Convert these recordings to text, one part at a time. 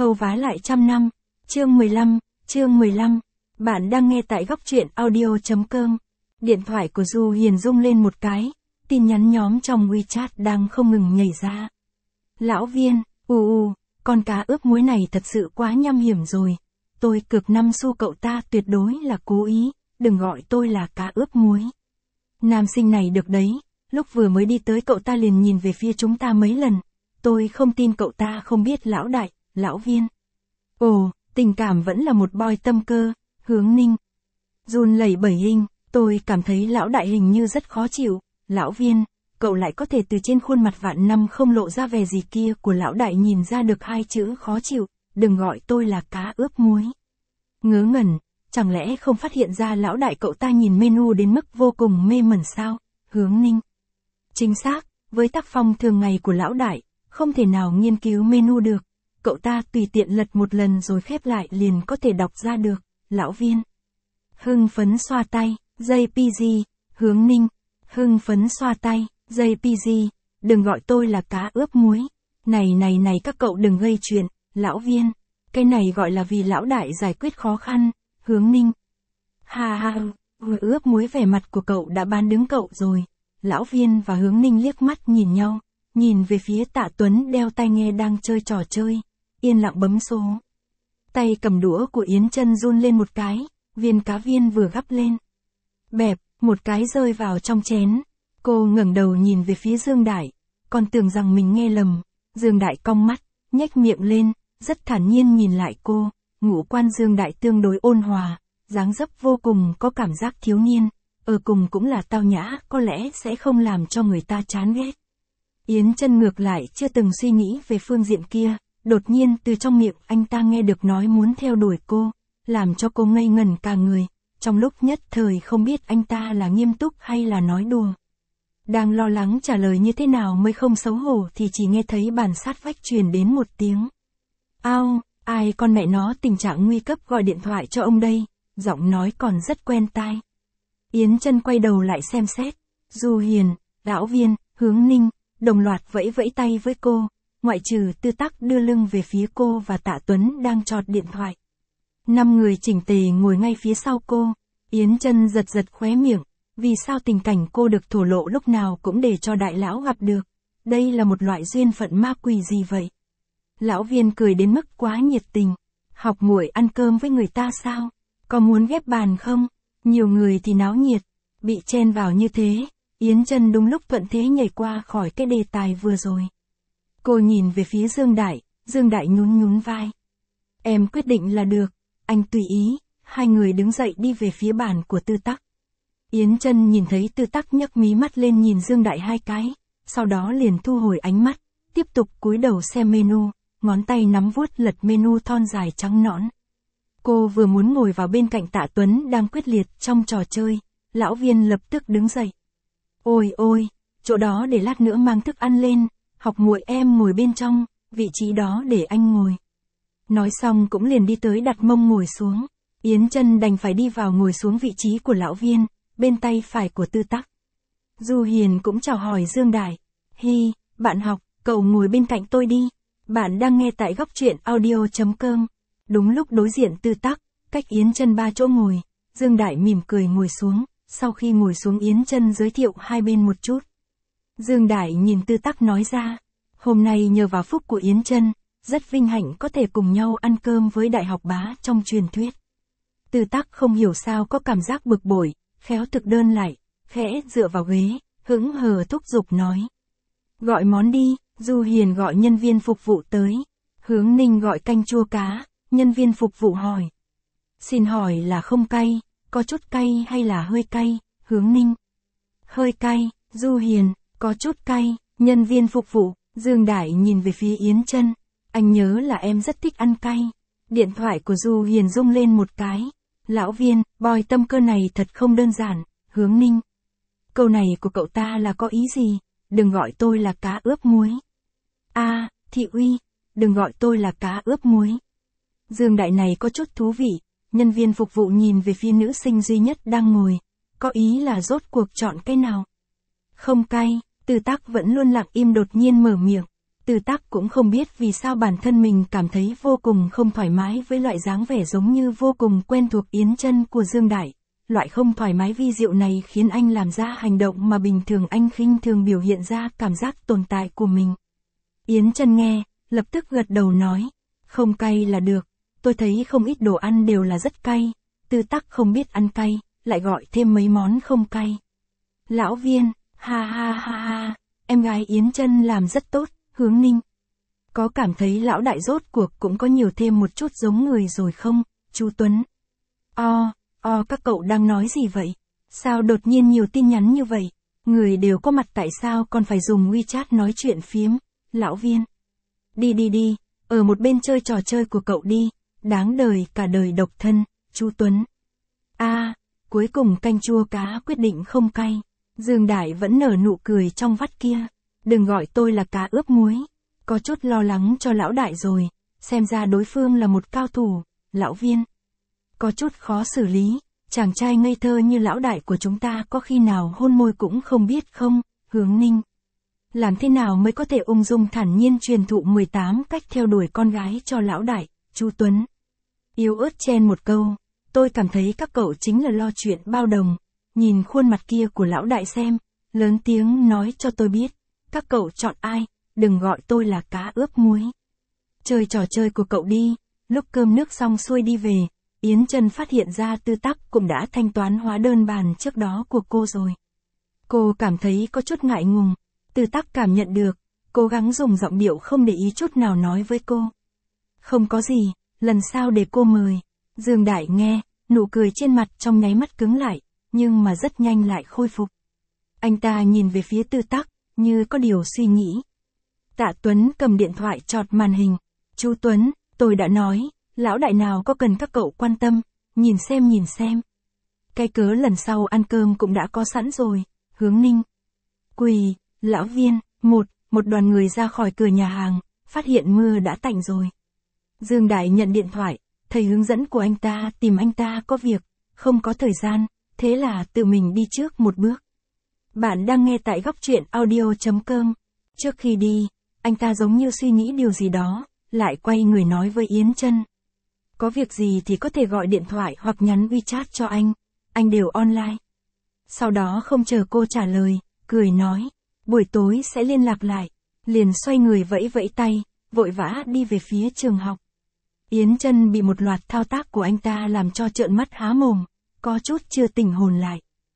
Khâu vá lại trăm năm. Chương 15. Bạn đang nghe tại góc truyện audio.com. Điện thoại của Du Hiền rung lên một cái, tin nhắn nhóm trong WeChat đang không ngừng nhảy ra. Lão Viên, con cá ướp muối này thật sự quá nham hiểm rồi. Tôi cược 5 xu cậu ta tuyệt đối là cố ý, đừng gọi tôi là cá ướp muối. Nam sinh này được đấy, lúc vừa mới đi tới cậu ta liền nhìn về phía chúng ta mấy lần. Tôi không tin cậu ta không biết lão đại, lão Viên. Ồ, tình cảm vẫn là một boy tâm cơ, Hướng Ninh. Run lẩy bẩy hình, tôi cảm thấy lão đại hình như rất khó chịu, lão Viên, cậu lại có thể từ trên khuôn mặt vạn năm không lộ ra vẻ gì kia của lão đại nhìn ra được 2 chữ khó chịu, đừng gọi tôi là cá ướp muối. Ngớ ngẩn, chẳng lẽ không phát hiện ra lão đại cậu ta nhìn menu đến mức vô cùng mê mẩn sao, Hướng Ninh. Chính xác, với tác phong thường ngày của lão đại, không thể nào nghiên cứu menu được, cậu ta tùy tiện lật một lần rồi khép lại liền có thể đọc ra được, lão Viên. Hưng phấn xoa tay, JPG, Hướng Ninh. Hưng phấn xoa tay, JPG, đừng gọi tôi là cá ướp muối. Này các cậu đừng gây chuyện, lão Viên. Cái này gọi là vì lão đại giải quyết khó khăn, Hướng Ninh. Ha, vừa ướp muối vẻ mặt của cậu đã bán đứng cậu rồi. Lão Viên và Hướng Ninh liếc mắt nhìn nhau, nhìn về phía Tạ Tuấn đeo tai nghe đang chơi trò chơi, yên lặng bấm số. Tay cầm đũa của Yến Chân run lên một cái, viên cá viên vừa gắp lên. Bẹp, một cái rơi vào trong chén. Cô ngẩng đầu nhìn về phía Dương Đại, còn tưởng rằng mình nghe lầm. Dương Đại cong mắt, nhếch miệng lên, rất thản nhiên nhìn lại cô. Ngũ quan Dương Đại tương đối ôn hòa, dáng dấp vô cùng có cảm giác thiếu niên, ở cùng cũng là tao nhã, có lẽ sẽ không làm cho người ta chán ghét. Yến Chân ngược lại chưa từng suy nghĩ về phương diện kia, đột nhiên từ trong miệng anh ta nghe được nói muốn theo đuổi cô, làm cho cô ngây ngẩn cả người, trong lúc nhất thời không biết anh ta là nghiêm túc hay là nói đùa. Đang lo lắng trả lời như thế nào mới không xấu hổ thì chỉ nghe thấy bàn sát vách truyền đến một tiếng. Ao, ai con mẹ nó tình trạng nguy cấp gọi điện thoại cho ông đây, giọng nói còn rất quen tai. Yến Chân quay đầu lại xem xét, Du Hiền, lão Viên, Hướng Ninh, đồng loạt vẫy vẫy tay với cô, ngoại trừ Tư Tắc đưa lưng về phía cô và Tạ Tuấn đang chọt điện thoại. 5 người chỉnh tề ngồi ngay phía sau cô, Yến Chân giật khóe miệng, vì sao tình cảnh cô được thổ lộ lúc nào cũng để cho đại lão gặp được, đây là một loại duyên phận ma quỷ gì vậy? Lão Viên cười đến mức quá nhiệt tình, học muội ăn cơm với người ta sao? Có muốn ghép bàn không? Nhiều người thì náo nhiệt, bị chen vào như thế, Yến Chân đúng lúc thuận thế nhảy qua khỏi cái đề tài vừa rồi. Cô nhìn về phía Dương Đại nhún vai. Em quyết định là được, anh tùy ý, hai người đứng dậy đi về phía bàn của Tư Tắc. Yến Chân nhìn thấy Tư Tắc nhấc mí mắt lên nhìn Dương Đại 2 cái, sau đó liền thu hồi ánh mắt, tiếp tục cúi đầu xem menu, ngón tay nắm vuốt lật menu thon dài trắng nõn. Cô vừa muốn ngồi vào bên cạnh Tạ Tuấn đang quyết liệt trong trò chơi, lão Viên lập tức đứng dậy. Ôi, chỗ đó để lát nữa mang thức ăn lên, học muội em ngồi bên trong, vị trí đó để anh ngồi. Nói xong cũng liền đi tới đặt mông ngồi xuống, Yến Chân đành phải đi vào ngồi xuống vị trí của lão Viên, bên tay phải của Tư Tắc. Du Hiền cũng chào hỏi Dương Đại. Hi, bạn học, cậu ngồi bên cạnh tôi đi. Bạn đang nghe tại góc truyện audio.com. Đúng lúc đối diện Tư Tắc, cách Yến Chân 3 chỗ ngồi, Dương Đại mỉm cười ngồi xuống, sau khi ngồi xuống Yến Chân giới thiệu hai bên một chút. Dương Đại nhìn Tư Tắc nói ra, hôm nay nhờ vào phúc của Yến Chân, rất vinh hạnh có thể cùng nhau ăn cơm với đại học bá trong truyền thuyết. Tư Tắc không hiểu sao có cảm giác bực bội, khéo thực đơn lại, khẽ dựa vào ghế, hững hờ thúc giục nói. Gọi món đi, Du Hiền gọi nhân viên phục vụ tới. Hướng Ninh gọi canh chua cá, nhân viên phục vụ hỏi. Xin hỏi là không cay, có chút cay hay là hơi cay, Hướng Ninh. Hơi cay, Du Hiền, có chút cay, nhân viên phục vụ, Dương Đại nhìn về phía Yến Chân. Anh nhớ là em rất thích ăn cay. Điện thoại của Du Hiền rung lên một cái. Lão Viên, boy tâm cơ này thật không đơn giản, Hướng Ninh. Câu này của cậu ta là có ý gì? Đừng gọi tôi là cá ướp muối. Thị uy, đừng gọi tôi là cá ướp muối. Dương Đại này có chút thú vị, nhân viên phục vụ nhìn về phía nữ sinh duy nhất đang ngồi, có ý là rốt cuộc chọn cái nào? Không cay, Tư Tắc vẫn luôn lặng im đột nhiên mở miệng. Tư Tắc cũng không biết vì sao bản thân mình cảm thấy vô cùng không thoải mái với loại dáng vẻ giống như vô cùng quen thuộc Yến Chân của Dương Đại. Loại không thoải mái vi diệu này khiến anh làm ra hành động mà bình thường anh khinh thường biểu hiện ra cảm giác tồn tại của mình. Yến Chân nghe, lập tức gật đầu nói, không cay là được, tôi thấy không ít đồ ăn đều là rất cay. Tư Tắc không biết ăn cay, lại gọi thêm mấy món không cay. Lão Viên, ha ha ha ha, em gái Yến Chân làm rất tốt, Hướng Ninh. Có cảm thấy lão đại rốt cuộc cũng có nhiều thêm một chút giống người rồi không, chú Tuấn? Các cậu đang nói gì vậy? Sao đột nhiên nhiều tin nhắn như vậy? Người đều có mặt tại sao còn phải dùng WeChat nói chuyện phiếm? Lão Viên. Đi, ở một bên chơi trò chơi của cậu đi, đáng đời cả đời độc thân, chú Tuấn. Cuối cùng canh chua cá quyết định không cay. Dương Đại vẫn nở nụ cười trong vắt kia. Đừng gọi tôi là cá ướp muối. Có chút lo lắng cho lão đại rồi, xem ra đối phương là một cao thủ, Lão Viên. Có chút khó xử lý, chàng trai ngây thơ như lão đại của chúng ta có khi nào hôn môi cũng không biết không, Hướng Ninh. Làm thế nào mới có thể ung dung thản nhiên truyền thụ 18 cách theo đuổi con gái cho lão đại, chú Tuấn. Yếu ớt chen một câu, tôi cảm thấy các cậu chính là lo chuyện bao đồng. Nhìn khuôn mặt kia của lão đại xem, lớn tiếng nói cho tôi biết, các cậu chọn ai, đừng gọi tôi là cá ướp muối. Chơi trò chơi của cậu đi. Lúc cơm nước xong xuôi đi về, Yến Chân phát hiện ra Tư Tắc cũng đã thanh toán hóa đơn bàn trước đó của cô rồi. Cô cảm thấy có chút ngại ngùng. Tư Tắc cảm nhận được, cố gắng dùng giọng điệu không để ý chút nào nói với cô. Không có gì, lần sau để cô mời. Dương Đại nghe, nụ cười trên mặt trong nháy mắt cứng lại, nhưng mà rất nhanh lại khôi phục. Anh ta nhìn về phía Tư Tắc, như có điều suy nghĩ. Tạ Tuấn cầm điện thoại chọt màn hình. Chú Tuấn, tôi đã nói, lão đại nào có cần các cậu quan tâm, nhìn xem. Cái cớ lần sau ăn cơm cũng đã có sẵn rồi, Hướng Ninh. Quỳ, Lão Viên, một đoàn người ra khỏi cửa nhà hàng, phát hiện mưa đã tạnh rồi. Dương Đại nhận điện thoại, thầy hướng dẫn của anh ta tìm anh ta có việc, không có thời gian, thế là tự mình đi trước một bước. Bạn đang nghe tại góc truyện audio.com. Trước khi đi, anh ta giống như suy nghĩ điều gì đó, lại quay người nói với Yến Chân. Có việc gì thì có thể gọi điện thoại hoặc nhắn WeChat cho anh đều online. Sau đó không chờ cô trả lời, cười nói, buổi tối sẽ liên lạc lại, liền xoay người vẫy vẫy tay, vội vã đi về phía trường học. Yến Chân bị một loạt thao tác của anh ta làm cho trợn mắt há mồm, có chút chưa tỉnh hồn lại.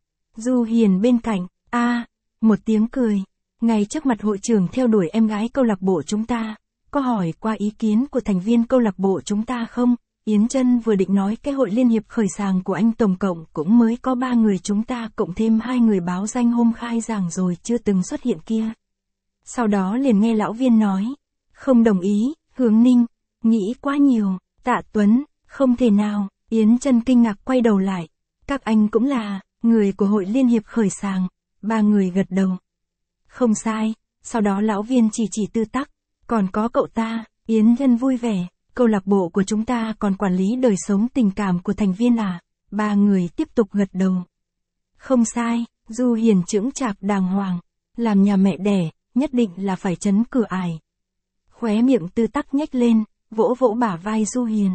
Du Hiền bên cạnh, một tiếng cười, ngay trước mặt hội trưởng theo đuổi em gái câu lạc bộ chúng ta, có hỏi qua ý kiến của thành viên câu lạc bộ chúng ta không? Yến Chân vừa định nói cái hội liên hiệp khởi sàng của anh tổng cộng cũng mới có 3 người chúng ta cộng thêm 2 người báo danh hôm khai giảng rồi chưa từng xuất hiện kia. Sau đó liền nghe Lão Viên nói, không đồng ý, Hướng Ninh, nghĩ quá nhiều, Tạ Tuấn, không thể nào, Yến Chân kinh ngạc quay đầu lại, các anh cũng là người của hội liên hiệp khởi sàng, 3 người gật đầu. Không sai, sau đó Lão Viên chỉ Tư Tắc, còn có cậu ta, Yến Chân vui vẻ. Câu lạc bộ của chúng ta còn quản lý đời sống tình cảm của thành viên à? 3 người tiếp tục gật đầu. Không sai, Du Hiền chững chạc đàng hoàng. Làm nhà mẹ đẻ, nhất định là phải trấn cửa ải. Khóe miệng Tư Tắc nhếch lên, vỗ vỗ bả vai Du Hiền.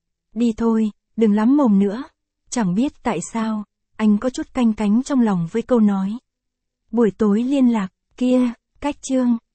Đi thôi, đừng lắm mồm nữa. Chẳng biết tại sao, anh có chút canh cánh trong lòng với câu nói. Buổi tối liên lạc, kia, cách chương.